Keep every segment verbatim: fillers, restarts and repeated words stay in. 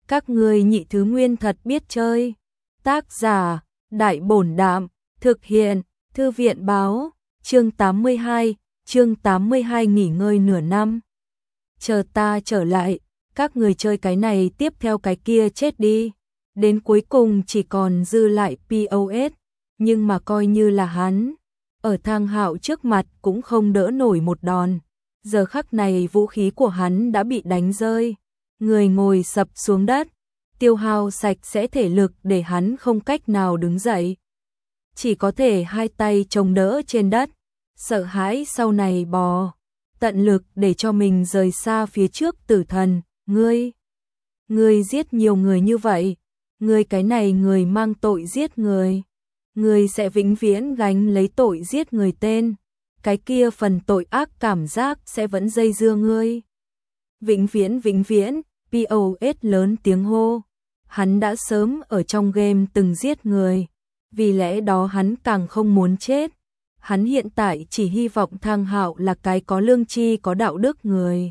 Các ngươi nhị thứ nguyên thật biết chơi. Tác giả, Đại Bổn Đạm, thực hiện, Thư viện Báo, chương tám mươi hai, chương tám mươi hai nghỉ ngơi nửa năm. Chờ ta trở lại, các người chơi cái này tiếp theo cái kia chết đi. Đến cuối cùng chỉ còn dư lại pê ô ét, nhưng mà coi như là hắn. Ở Thang Hạo trước mặt cũng không đỡ nổi một đòn. Giờ khắc này vũ khí của hắn đã bị đánh rơi. Người ngồi sập xuống đất, tiêu hao sạch sẽ thể lực để hắn không cách nào đứng dậy. Chỉ có thể hai tay chống đỡ trên đất, sợ hãi sau này bò. Tận lực để cho mình rời xa phía trước tử thần. Ngươi, ngươi giết nhiều người như vậy. Ngươi cái này người mang tội giết người. Ngươi sẽ vĩnh viễn gánh lấy tội giết người tên. Cái kia phần tội ác cảm giác sẽ vẫn dây dưa ngươi. Vĩnh viễn vĩnh viễn, pê ô ét lớn tiếng hô. Hắn đã sớm ở trong game từng giết người. Vì lẽ đó hắn càng không muốn chết. Hắn hiện tại chỉ hy vọng Thang Hạo là cái có lương tri có đạo đức người.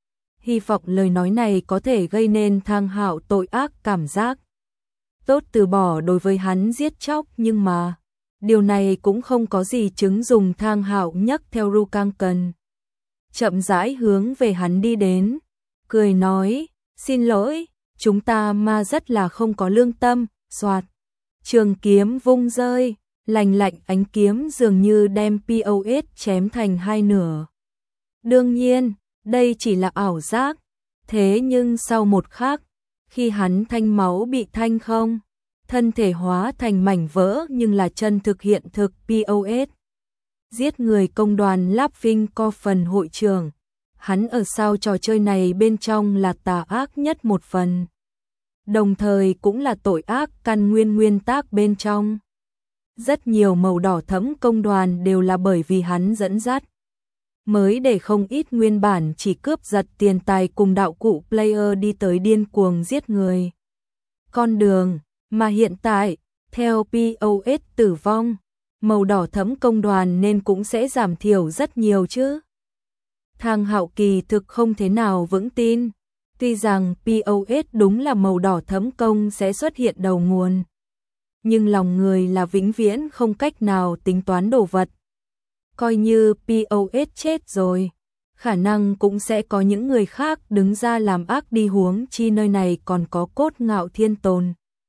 Hy vọng lời nói này có thể gây nên Thang Hạo tội ác cảm giác. Tốt từ bỏ đối với hắn giết chóc, nhưng mà điều này cũng không có gì chứng dùng. Thang Hạo nhấc theo Rukanken, chậm rãi hướng về hắn đi đến, cười nói, xin lỗi, chúng ta ma rất là không có lương tâm. Soạt, trường kiếm vung rơi, lành lạnh ánh kiếm dường như đem pê ô ét chém thành hai nửa. Đương nhiên, đây chỉ là ảo giác, thế nhưng sau một khắc, khi hắn thanh máu bị thanh không, thân thể hóa thành mảnh vỡ nhưng là chân thực hiện thực pê ô ét. Giết người công đoàn Laughing Coffin hội trưởng, hắn ở sau trò chơi này bên trong là tà ác nhất một phần. Đồng thời cũng là tội ác căn nguyên nguyên tác bên trong. Rất nhiều màu đỏ thẫm công đoàn đều là bởi vì hắn dẫn dắt. Mới để không ít nguyên bản chỉ cướp giật tiền tài cùng đạo cụ player đi tới điên cuồng giết người. Con đường, mà hiện tại, theo pê ô ét tử vong, màu đỏ thẫm công đoàn nên cũng sẽ giảm thiểu rất nhiều chứ. Thang Hạo kỳ thực không thế nào vững tin. Tuy rằng pê ô ét đúng là màu đỏ thẫm công sẽ xuất hiện đầu nguồn. Nhưng lòng người là vĩnh viễn không cách nào tính toán đồ vật. Coi như pê ô ét chết rồi, khả năng cũng sẽ có những người khác đứng ra làm ác đi, huống chi nơi này còn có Cốt Ngạo Thiên tồn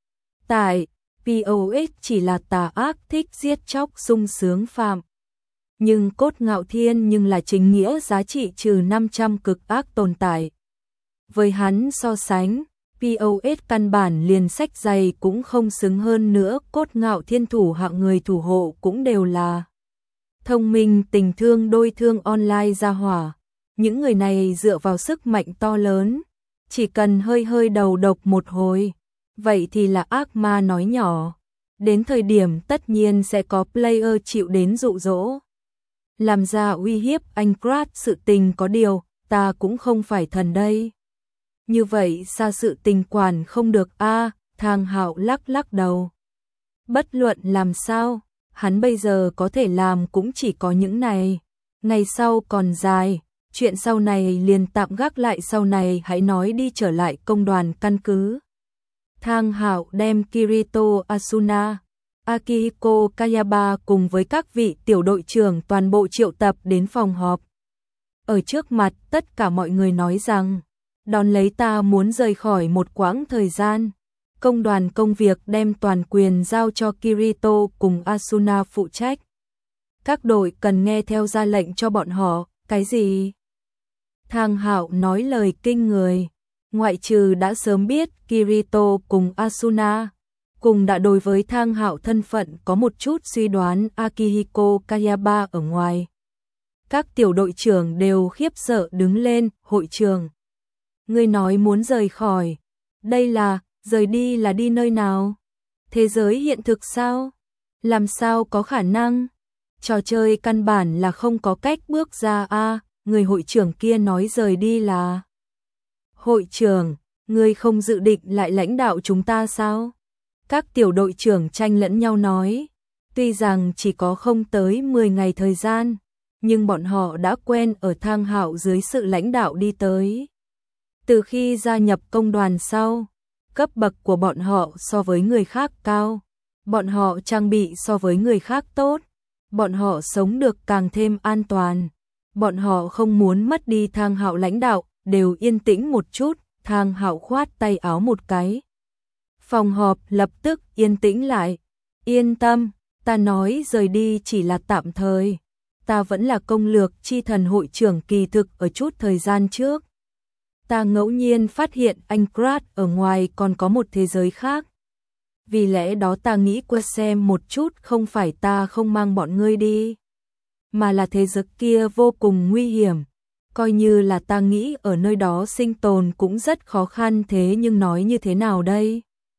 tại. pê ô ét chỉ là tà ác thích giết chóc sung sướng phạm. Nhưng Cốt Ngạo Thiên nhưng là chính nghĩa giá trị trừ năm trăm cực ác tồn tại. Với hắn so sánh, pê ô ét căn bản liền sách dày cũng không xứng, hơn nữa Cốt Ngạo Thiên thủ hạng người thủ hộ cũng đều là thông minh tình thương đôi thương online ra hỏa. Những người này dựa vào sức mạnh to lớn, chỉ cần hơi hơi đầu độc một hồi, vậy thì là ác ma nói nhỏ. Đến thời điểm tất nhiên sẽ có player chịu đến dụ dỗ, làm ra uy hiếp anh Krat sự tình. Có điều, ta cũng không phải thần đây. Như vậy xa sự tình quản không được a. À, Thang Hạo lắc lắc đầu. Bất luận làm sao, hắn bây giờ có thể làm cũng chỉ có những này. Ngày sau còn dài, chuyện sau này liền tạm gác lại, sau này hãy nói đi. Trở lại công đoàn căn cứ, Thang Hạo đem Kirito Asuna, Akihiko Kayaba cùng với các vị tiểu đội trưởng toàn bộ triệu tập đến phòng họp. Ở trước mặt tất cả mọi người nói rằng, đón lấy ta muốn rời khỏi một quãng thời gian. Công đoàn công việc đem toàn quyền giao cho Kirito cùng Asuna phụ trách. Các đội cần nghe theo ra lệnh cho bọn họ. Cái gì? Thang Hạo nói lời kinh người. Ngoại trừ đã sớm biết Kirito cùng Asuna, cùng đã đối với Thang Hạo thân phận có một chút suy đoán Akihiko Kayaba ở ngoài, các tiểu đội trưởng đều khiếp sợ đứng lên. Hội trưởng, ngươi nói muốn rời khỏi, đây là, rời đi là đi nơi nào? Thế giới hiện thực sao? Làm sao có khả năng? Trò chơi căn bản là không có cách bước ra a. À, người hội trưởng kia nói rời đi là... Hội trưởng, ngươi không dự định lại lãnh đạo chúng ta sao? Các tiểu đội trưởng tranh lẫn nhau nói. Tuy rằng chỉ có không tới mười ngày thời gian, nhưng bọn họ đã quen ở Thang Hạo dưới sự lãnh đạo đi tới. Từ khi gia nhập công đoàn sau, cấp bậc của bọn họ so với người khác cao, bọn họ trang bị so với người khác tốt, bọn họ sống được càng thêm an toàn. Bọn họ không muốn mất đi Thang Hạo lãnh đạo, đều yên tĩnh một chút, Thang Hạo khoát tay áo một cái. Phòng họp lập tức yên tĩnh lại. Yên tâm, ta nói rời đi chỉ là tạm thời. Ta vẫn là công lược chi thần hội trưởng kỳ thực ở chút thời gian trước. Ta ngẫu nhiên phát hiện anh Krat ở ngoài còn có một thế giới khác. Vì lẽ đó ta nghĩ qua xem một chút, không phải ta không mang bọn ngươi đi, mà là thế giới kia vô cùng nguy hiểm. Coi như là ta nghĩ ở nơi đó sinh tồn cũng rất khó khăn, thế nhưng nói như thế nào đây?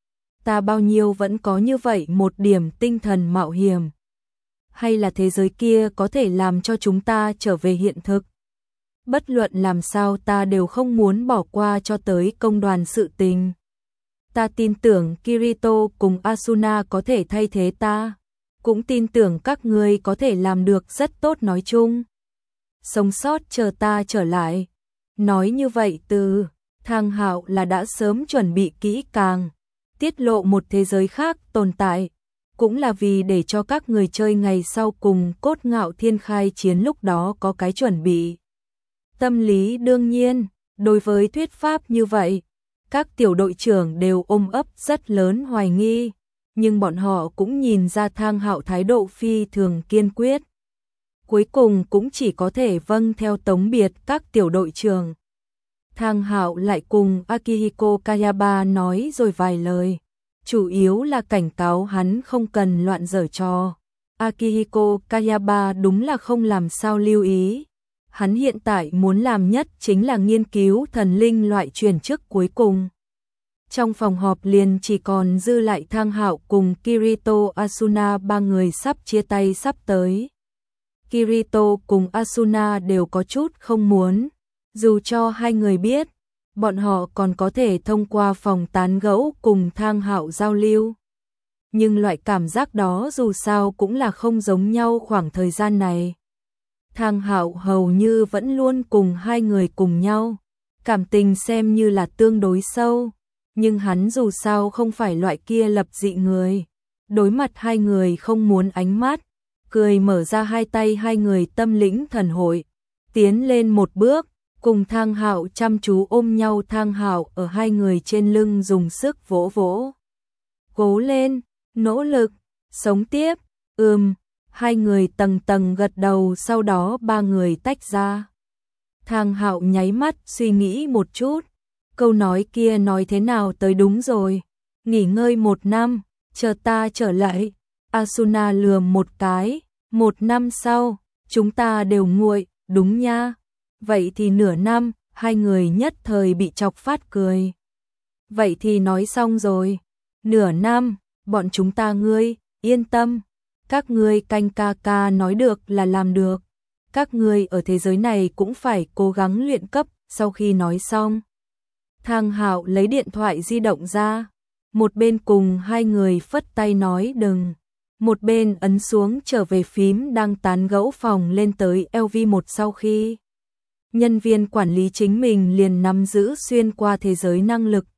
Ta bao nhiêu vẫn có như vậy một điểm tinh thần mạo hiểm. Hay là thế giới kia có thể làm cho chúng ta trở về hiện thực? Bất luận làm sao ta đều không muốn bỏ qua cho tới công đoàn sự tình. Ta tin tưởng Kirito cùng Asuna có thể thay thế ta, cũng tin tưởng các ngươi có thể làm được rất tốt, nói chung. Sống sót chờ ta trở lại. Nói như vậy từ Thang Hạo là đã sớm chuẩn bị kỹ càng, tiết lộ một thế giới khác tồn tại, cũng là vì để cho các người chơi ngày sau cùng Cốt Ngạo Thiên khai chiến lúc đó có cái chuẩn bị. Tâm lý đương nhiên, đối với thuyết pháp như vậy, các tiểu đội trưởng đều ôm ấp rất lớn hoài nghi, nhưng bọn họ cũng nhìn ra Thang Hạo thái độ phi thường kiên quyết. Cuối cùng cũng chỉ có thể vâng theo tống biệt các tiểu đội trưởng. Thang Hạo lại cùng Akihiko Kayaba nói rồi vài lời, chủ yếu là cảnh cáo hắn không cần loạn giở trò. Akihiko Kayaba đúng là không làm sao lưu ý. Hắn hiện tại muốn làm nhất chính là nghiên cứu thần linh loại truyền chức cuối cùng. Trong phòng họp liền chỉ còn dư lại Thang Hạo cùng Kirito Asuna, ba người sắp chia tay sắp tới. Kirito cùng Asuna đều có chút không muốn, dù cho hai người biết, bọn họ còn có thể thông qua phòng tán gẫu cùng Thang Hạo giao lưu. Nhưng loại cảm giác đó dù sao cũng là không giống nhau khoảng thời gian này. Thang Hạo hầu như vẫn luôn cùng hai người cùng nhau, cảm tình xem như là tương đối sâu, nhưng hắn dù sao không phải loại kia lập dị người. Đối mặt hai người không muốn ánh mắt, cười mở ra hai tay, hai người tâm lĩnh thần hội, tiến lên một bước, cùng Thang Hạo chăm chú ôm nhau. Thang Hạo ở hai người trên lưng dùng sức vỗ vỗ. Cố lên, nỗ lực, sống tiếp, ừm. Hai người tầng tầng gật đầu, sau đó ba người tách ra. Thang Hạo nháy mắt suy nghĩ một chút, câu nói kia nói thế nào tới đúng rồi. Nghỉ ngơi một năm, chờ ta trở lại. Asuna lườm một cái, một năm sau, chúng ta đều nguội, đúng nha. Vậy thì nửa năm, hai người nhất thời bị chọc phát cười. Vậy thì nói xong rồi, nửa năm, bọn chúng ta ngươi, yên tâm. Các ngươi canh ca ca nói được là làm được. Các ngươi ở thế giới này cũng phải cố gắng luyện cấp. Sau khi nói xong, Thang Hạo lấy điện thoại di động ra, một bên cùng hai người phất tay nói đừng, một bên ấn xuống trở về phím đang tán gẫu phòng lên tới L V một. Sau khi nhân viên quản lý chính mình liền nắm giữ xuyên qua thế giới năng lực.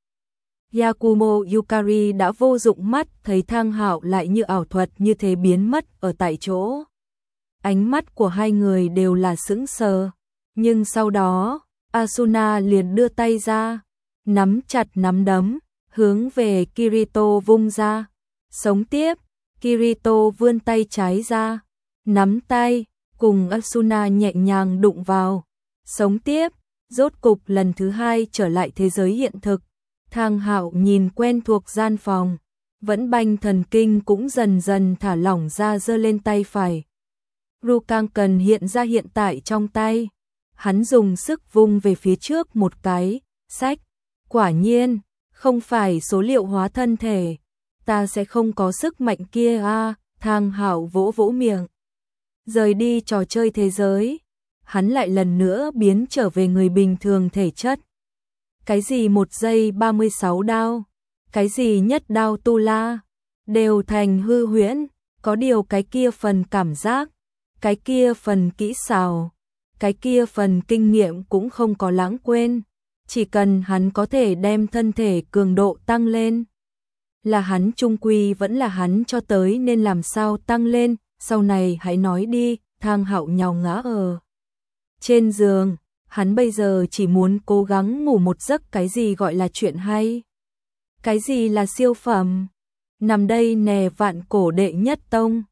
Yakumo Yukari đã vô dụng mắt thấy Thang Hạo lại như ảo thuật như thế biến mất ở tại chỗ. Ánh mắt của hai người đều là sững sờ, nhưng sau đó, Asuna liền đưa tay ra, nắm chặt nắm đấm, hướng về Kirito vung ra. Sống tiếp, Kirito vươn tay trái ra, nắm tay, cùng Asuna nhẹ nhàng đụng vào. Sống tiếp, rốt cục lần thứ hai trở lại thế giới hiện thực. Thang Hạo nhìn quen thuộc gian phòng, vẫn banh thần kinh cũng dần dần thả lỏng ra, giơ lên tay phải. Rukanken hiện ra hiện tại trong tay, hắn dùng sức vung về phía trước một cái, sách, quả nhiên, không phải số liệu hóa thân thể, ta sẽ không có sức mạnh kia a. Thang Hạo vỗ vỗ miệng, rời đi trò chơi thế giới, hắn lại lần nữa biến trở về người bình thường thể chất. Cái gì một giây ba mươi sáu đao, cái gì nhất đao tu la, đều thành hư huyễn, có điều cái kia phần cảm giác, cái kia phần kỹ xảo, cái kia phần kinh nghiệm cũng không có lãng quên. chỉ cần hắn có thể đem thân thể cường độ tăng lên. Là hắn trung quy vẫn là hắn cho tới nên làm sao tăng lên, sau này hãy nói đi. Thang Hạo nhào ngã ở trên giường, hắn bây giờ chỉ muốn cố gắng ngủ một giấc. Cái gì gọi là chuyện hay? Cái gì là siêu phẩm? Nằm đây nè, vạn cổ đệ nhất tông,